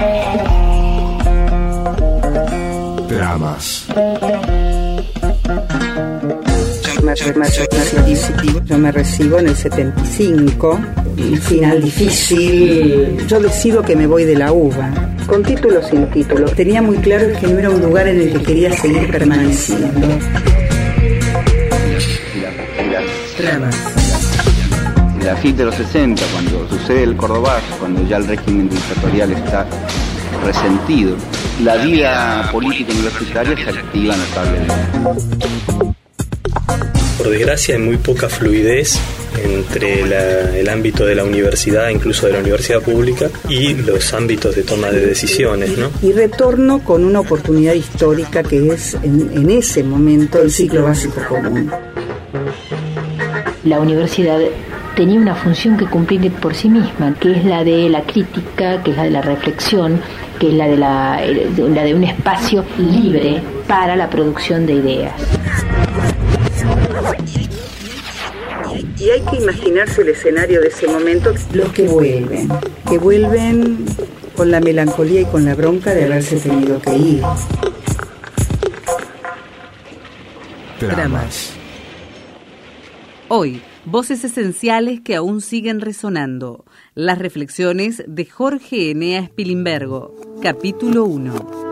Dramas. Yo me recibo en el 75, el final difícil. Yo decido que me voy de la UBA, con título o sin título. Tenía muy claro que no era un lugar en el que quería seguir permaneciendo. Dramas. La fin de los 60, cuando sucede el Cordobazo, cuando ya el régimen dictatorial está resentido, la vida política universitaria se activa notablemente. Por desgracia hay muy poca fluidez entre el ámbito de la universidad, incluso de la universidad pública, y los ámbitos de toma de decisiones, ¿no? Y retorno con una oportunidad histórica que es en ese momento el ciclo básico común. La universidad tenía una función que cumplir por sí misma, que es la de la crítica, que es la de la reflexión, que es la de un espacio libre para la producción de ideas. Y hay que imaginarse el escenario de ese momento, los que vuelven con la melancolía y con la bronca de haberse tenido que ir. Dramas. Hoy, voces esenciales que aún siguen resonando. Las reflexiones de Jorge Enea Spilimbergo. Capítulo 1.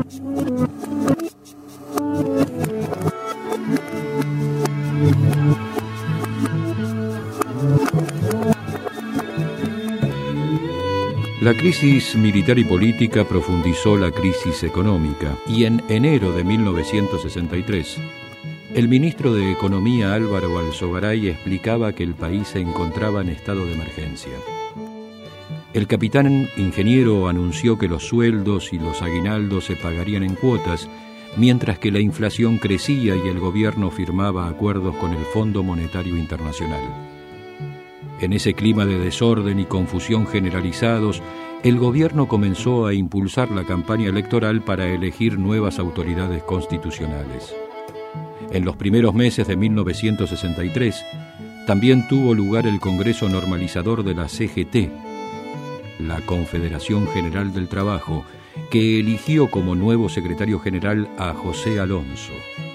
La crisis militar y política profundizó la crisis económica y en enero de 1963, el ministro de Economía Álvaro Alzogaray explicaba que el país se encontraba en estado de emergencia. El capitán ingeniero anunció que los sueldos y los aguinaldos se pagarían en cuotas, mientras que la inflación crecía y el gobierno firmaba acuerdos con el Fondo Monetario Internacional. En ese clima de desorden y confusión generalizados, el gobierno comenzó a impulsar la campaña electoral para elegir nuevas autoridades constitucionales. En los primeros meses de 1963, también tuvo lugar el Congreso Normalizador de la CGT, la Confederación General del Trabajo, que eligió como nuevo secretario general a José Alonso.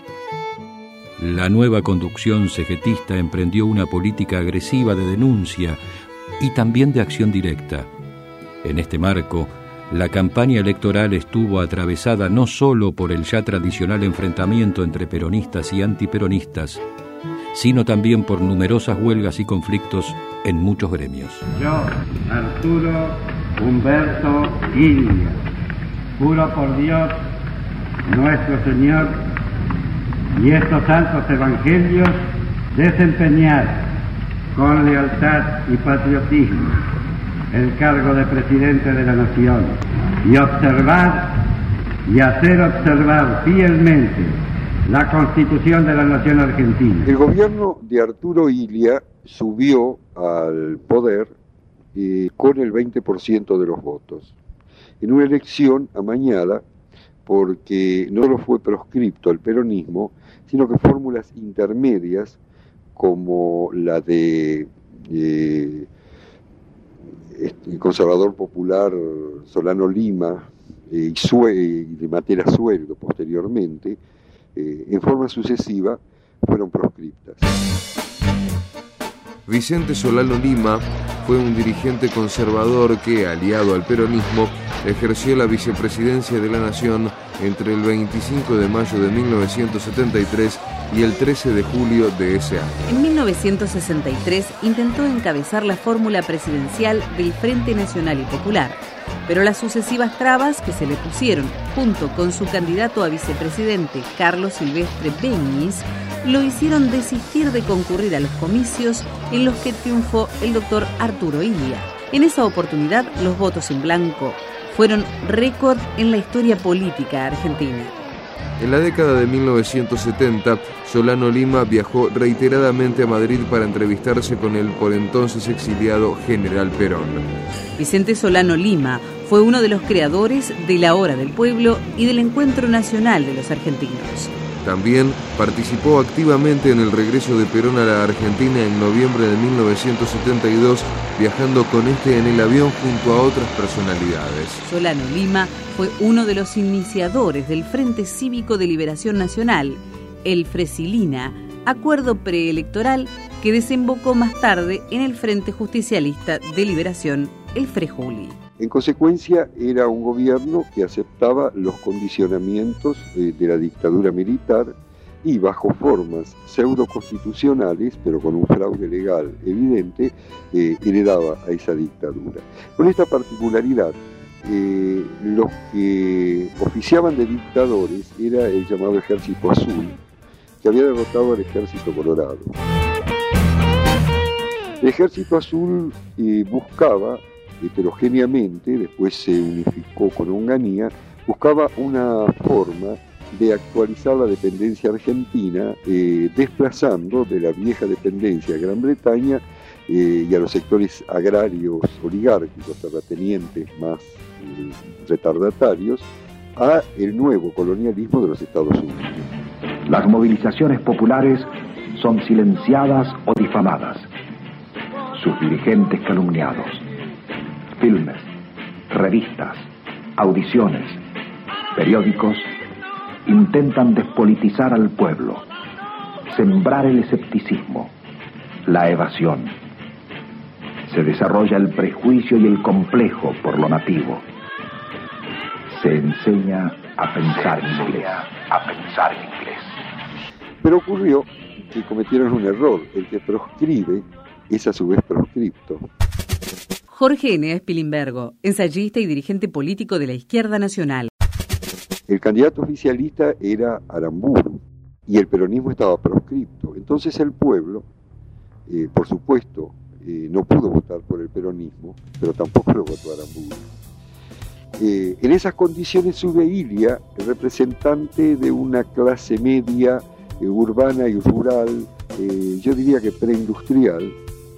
La nueva conducción cegetista emprendió una política agresiva de denuncia y también de acción directa. En este marco, la campaña electoral estuvo atravesada no solo por el ya tradicional enfrentamiento entre peronistas y antiperonistas, sino también por numerosas huelgas y conflictos en muchos gremios. Yo, Arturo Humberto Ilia, juro por Dios, nuestro Señor, y estos santos evangelios, desempeñar con lealtad y patriotismo el cargo de presidente de la nación y observar y hacer observar fielmente la Constitución de la Nación Argentina. El gobierno de Arturo Ilia subió al poder con el 20% de los votos, en una elección amañada porque no solo fue proscripto al peronismo, sino que fórmulas intermedias como la de el conservador popular Solano Lima y de Matera Sueldo posteriormente, en forma sucesiva fueron proscriptas. Vicente Solano Lima fue un dirigente conservador que, aliado al peronismo, ejerció la vicepresidencia de la Nación entre el 25 de mayo de 1973 y el 13 de julio de ese año. En 1963 intentó encabezar la fórmula presidencial del Frente Nacional y Popular, pero las sucesivas trabas que se le pusieron, junto con su candidato a vicepresidente, Carlos Silvestre Peñis, lo hicieron desistir de concurrir a los comicios en los que triunfó el doctor Arturo Ilia. En esa oportunidad, los votos en blanco fueron récord en la historia política argentina. En la década de 1970, Solano Lima viajó reiteradamente a Madrid para entrevistarse con el por entonces exiliado General Perón. Vicente Solano Lima fue uno de los creadores de la Hora del Pueblo y del Encuentro Nacional de los Argentinos. También participó activamente en el regreso de Perón a la Argentina en noviembre de 1972, viajando con este en el avión junto a otras personalidades. Solano Lima fue uno de los iniciadores del Frente Cívico de Liberación Nacional, el Fresilina, acuerdo preelectoral que desembocó más tarde en el Frente Justicialista de Liberación, el Frejuli. En consecuencia, era un gobierno que aceptaba los condicionamientos de la dictadura militar y bajo formas pseudo-constitucionales, pero con un fraude legal evidente, heredaba a esa dictadura. Con esta particularidad, los que oficiaban de dictadores era el llamado Ejército Azul, que había derrotado al Ejército Colorado. El Ejército Azul buscaba heterogéneamente, después se unificó con Onganía, buscaba una forma de actualizar la dependencia argentina, desplazando de la vieja dependencia a Gran Bretaña y a los sectores agrarios oligárquicos, terratenientes más retardatarios, a el nuevo colonialismo de los Estados Unidos. Las movilizaciones populares son silenciadas o difamadas, sus dirigentes calumniados. Filmes, revistas, audiciones, periódicos intentan despolitizar al pueblo, sembrar el escepticismo, la evasión. Se desarrolla el prejuicio y el complejo por lo nativo. Se enseña a pensar en inglés, Pero ocurrió que cometieron un error. El que proscribe es a su vez proscripto. Jorge Eneas Pilimbergo, ensayista y dirigente político de la Izquierda Nacional. El candidato oficialista era Aramburu y el peronismo estaba proscripto. Entonces el pueblo, por supuesto, no pudo votar por el peronismo, pero tampoco lo votó Aramburu. En esas condiciones sube Ilia, el representante de una clase media, urbana y rural, yo diría que preindustrial,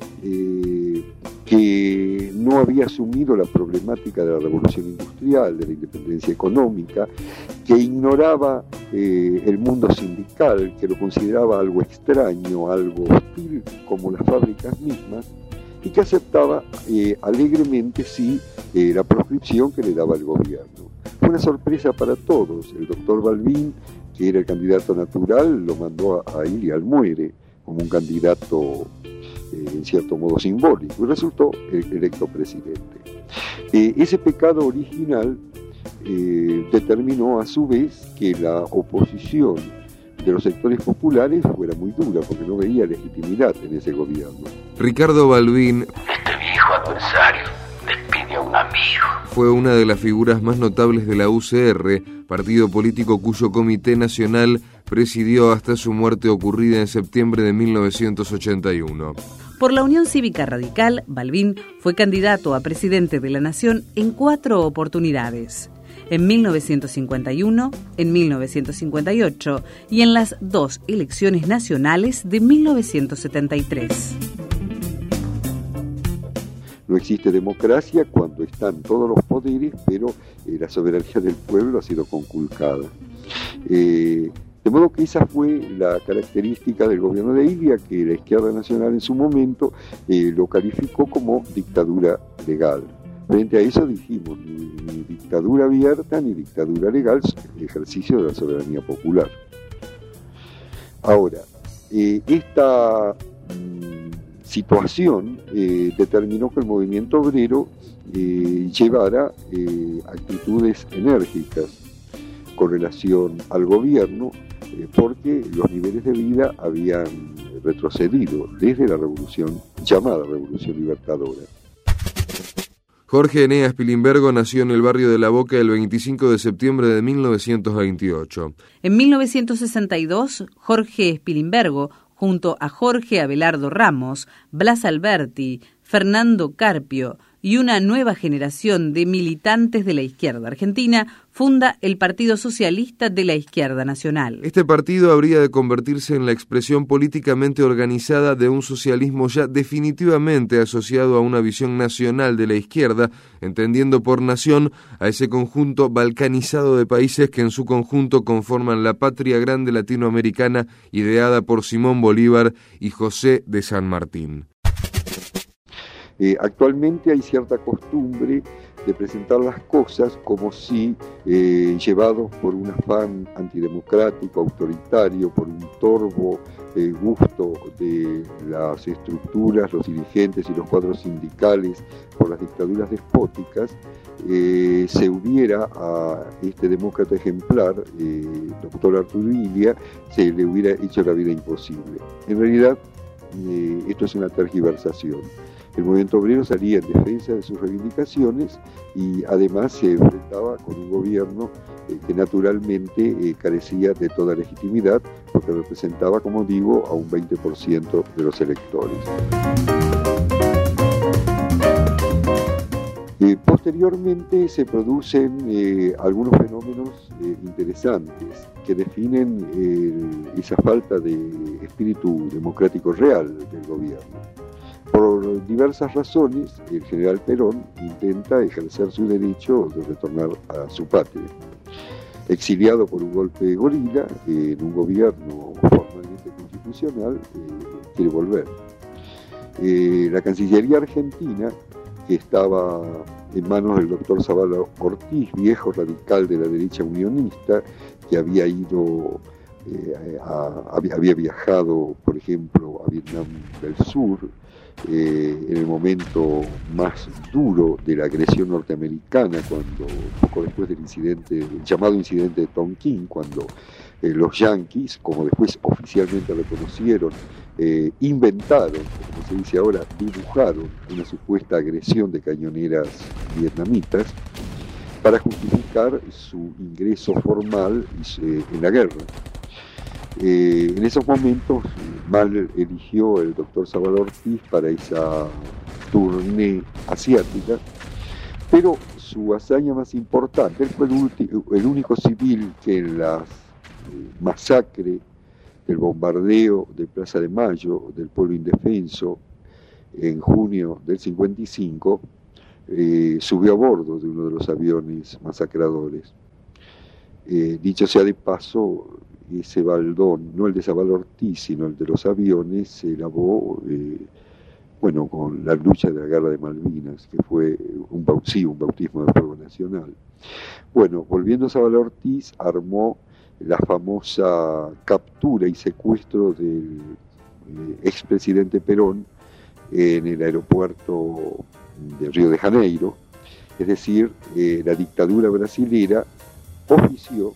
que no había asumido la problemática de la revolución industrial, de la independencia económica, que ignoraba el mundo sindical, que lo consideraba algo extraño, algo hostil, como las fábricas mismas, y que aceptaba alegremente, sí, la proscripción que le daba el gobierno. Fue una sorpresa para todos. El doctor Balbín, que era el candidato natural, lo mandó a Ilia al muere como un candidato en cierto modo simbólico, y resultó electo presidente. Ese pecado original determinó a su vez que la oposición de los sectores populares fuera muy dura, porque no veía legitimidad en ese gobierno. Ricardo Balbín, este viejo adversario, despide a un amigo. Fue una de las figuras más notables de la UCR, partido político cuyo comité nacional presidió hasta su muerte ocurrida en septiembre de 1981. Por la Unión Cívica Radical, Balbín fue candidato a presidente de la Nación en 4 oportunidades: en 1951, en 1958 y en las 2 elecciones nacionales de 1973. No existe democracia cuando están todos los poderes, pero la soberanía del pueblo ha sido conculcada. De modo que esa fue la característica del gobierno de Ilia, que la Izquierda Nacional en su momento lo calificó como dictadura legal. Frente a eso dijimos, ni dictadura abierta ni dictadura legal, ejercicio de la soberanía popular. Ahora, esta situación determinó que el movimiento obrero llevara actitudes enérgicas con relación al gobierno, porque los niveles de vida habían retrocedido desde la revolución, llamada Revolución Libertadora. Jorge Eneas Pilimbergo nació en el barrio de La Boca el 25 de septiembre de 1928. En 1962, Jorge Pilimbergo, junto a Jorge Abelardo Ramos, Blas Alberti, Fernando Carpio, y una nueva generación de militantes de la izquierda argentina funda el Partido Socialista de la Izquierda Nacional. Este partido habría de convertirse en la expresión políticamente organizada de un socialismo ya definitivamente asociado a una visión nacional de la izquierda, entendiendo por nación a ese conjunto balcanizado de países que en su conjunto conforman la patria grande latinoamericana ideada por Simón Bolívar y José de San Martín. Actualmente hay cierta costumbre de presentar las cosas como si llevados por un afán antidemocrático, autoritario, por un torvo gusto de las estructuras, los dirigentes y los cuadros sindicales, por las dictaduras despóticas, se hubiera a este demócrata ejemplar, doctor Arturo Illia, se le hubiera hecho la vida imposible. En realidad, esto es una tergiversación. El movimiento obrero salía en defensa de sus reivindicaciones y además se enfrentaba con un gobierno que naturalmente carecía de toda legitimidad porque representaba, como digo, a un 20% de los electores. Posteriormente se producen algunos fenómenos interesantes que definen esa falta de espíritu democrático real del gobierno. Por diversas razones, el general Perón intenta ejercer su derecho de retornar a su patria. Exiliado por un golpe de gorila en un gobierno formalmente constitucional, quiere volver. La Cancillería Argentina, que estaba en manos del doctor Zavala Ortiz, viejo radical de la derecha unionista, que había viajado, por ejemplo, a Vietnam del Sur, en el momento más duro de la agresión norteamericana, poco después del incidente, el llamado incidente de Tonkin, cuando los yanquis, como después oficialmente reconocieron, inventaron, como se dice ahora, dibujaron una supuesta agresión de cañoneras vietnamitas para justificar su ingreso formal en la guerra. En esos momentos mal eligió el doctor Zavala Ortiz para esa tournée asiática, pero su hazaña más importante, él fue el único civil que en la masacre del bombardeo de Plaza de Mayo del pueblo indefenso en junio del 55 subió a bordo de uno de los aviones masacradores. Dicho sea de paso, ese baldón, no el de Zavala Ortiz, sino el de los aviones, se lavó con la lucha de la Guerra de Malvinas, que fue un bautismo de fuego nacional. Bueno, volviendo a Zavala Ortiz, armó la famosa captura y secuestro del expresidente Perón en el aeropuerto de Río de Janeiro, es decir, la dictadura brasilera ofició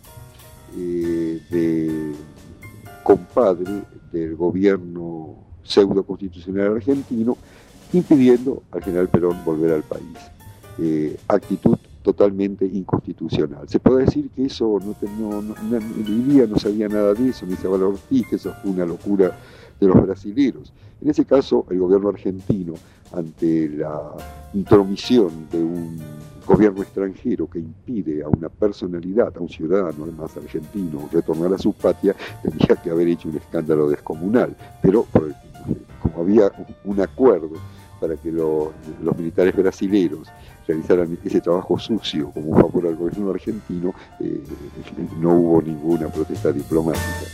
de compadre del gobierno pseudo constitucional argentino, impidiendo al general Perón volver al país. Actitud totalmente inconstitucional. Se puede decir que eso no sabía nada de eso, ni Zavala Ortiz, que eso fue una locura de los brasileros. En ese caso, el gobierno argentino, ante la intromisión de un gobierno extranjero que impide a una personalidad, a un ciudadano además argentino, retornar a su patria, tendría que haber hecho un escándalo descomunal. Pero como había un acuerdo para que los militares brasileros realizaran ese trabajo sucio como un favor al gobierno argentino, no hubo ninguna protesta diplomática.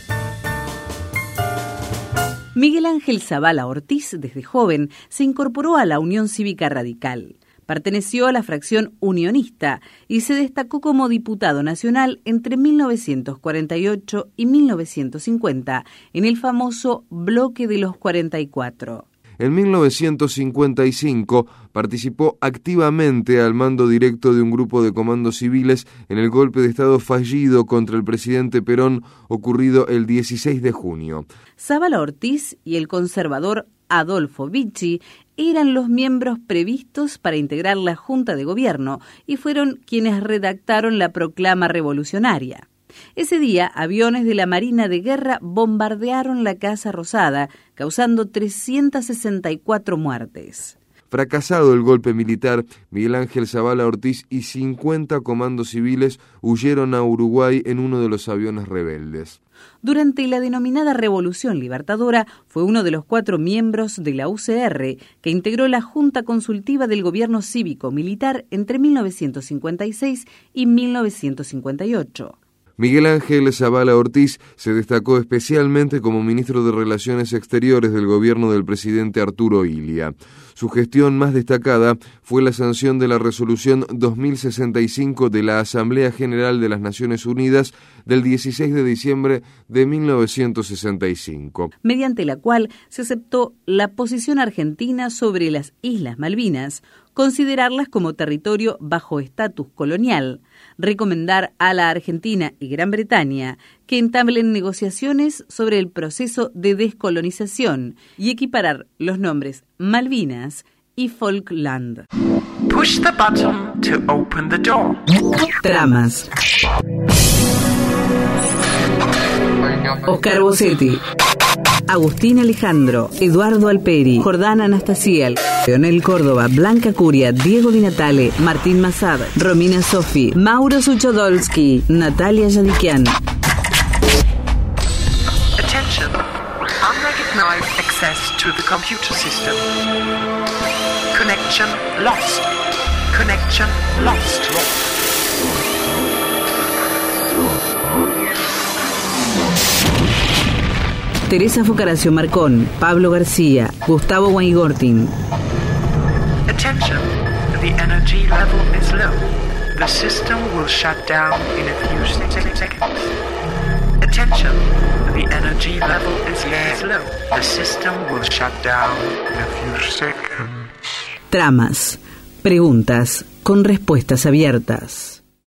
Miguel Ángel Zavala Ortiz, desde joven, se incorporó a la Unión Cívica Radical. Perteneció a la fracción unionista y se destacó como diputado nacional entre 1948 y 1950 en el famoso Bloque de los 44. En 1955 participó activamente al mando directo de un grupo de comandos civiles en el golpe de Estado fallido contra el presidente Perón ocurrido el 16 de junio. Zavala Ortiz y el conservador Adolfo Bicci eran los miembros previstos para integrar la Junta de Gobierno y fueron quienes redactaron la proclama revolucionaria. Ese día, aviones de la Marina de Guerra bombardearon la Casa Rosada, causando 364 muertes. Fracasado el golpe militar, Miguel Ángel Zabala Ortiz y 50 comandos civiles huyeron a Uruguay en uno de los aviones rebeldes. Durante la denominada Revolución Libertadora, fue uno de los 4 miembros de la UCR que integró la Junta Consultiva del Gobierno Cívico-Militar entre 1956 y 1958. Miguel Ángel Zabala Ortiz se destacó especialmente como ministro de Relaciones Exteriores del gobierno del presidente Arturo Illia. Su gestión más destacada fue la sanción de la Resolución 2065 de la Asamblea General de las Naciones Unidas del 16 de diciembre de 1965, mediante la cual se aceptó la posición argentina sobre las Islas Malvinas, considerarlas como territorio bajo estatus colonial, recomendar a la Argentina y Gran Bretaña que entablen negociaciones sobre el proceso de descolonización y equiparar los nombres Malvinas y Falkland. Push the button to open the door. Tramas. Oscar Bossetti, Agustín Alejandro, Eduardo Alperi, Jordana Anastasia, Leonel Córdoba, Blanca Curia, Diego Di Natale, Martín Massad, Romina Sofi, Mauro Suchodolski, Natalia Yadikian. Attention. Unrecognized access to the computer system. Connection lost. Connection lost. Teresa Focaracio Marcón, Pablo García, Gustavo Weingarten. Attention, the energy level is low. The system will shut down in a few seconds. Attention, the energy level is low. The system will shut down in a few seconds. Tramas, preguntas con respuestas abiertas.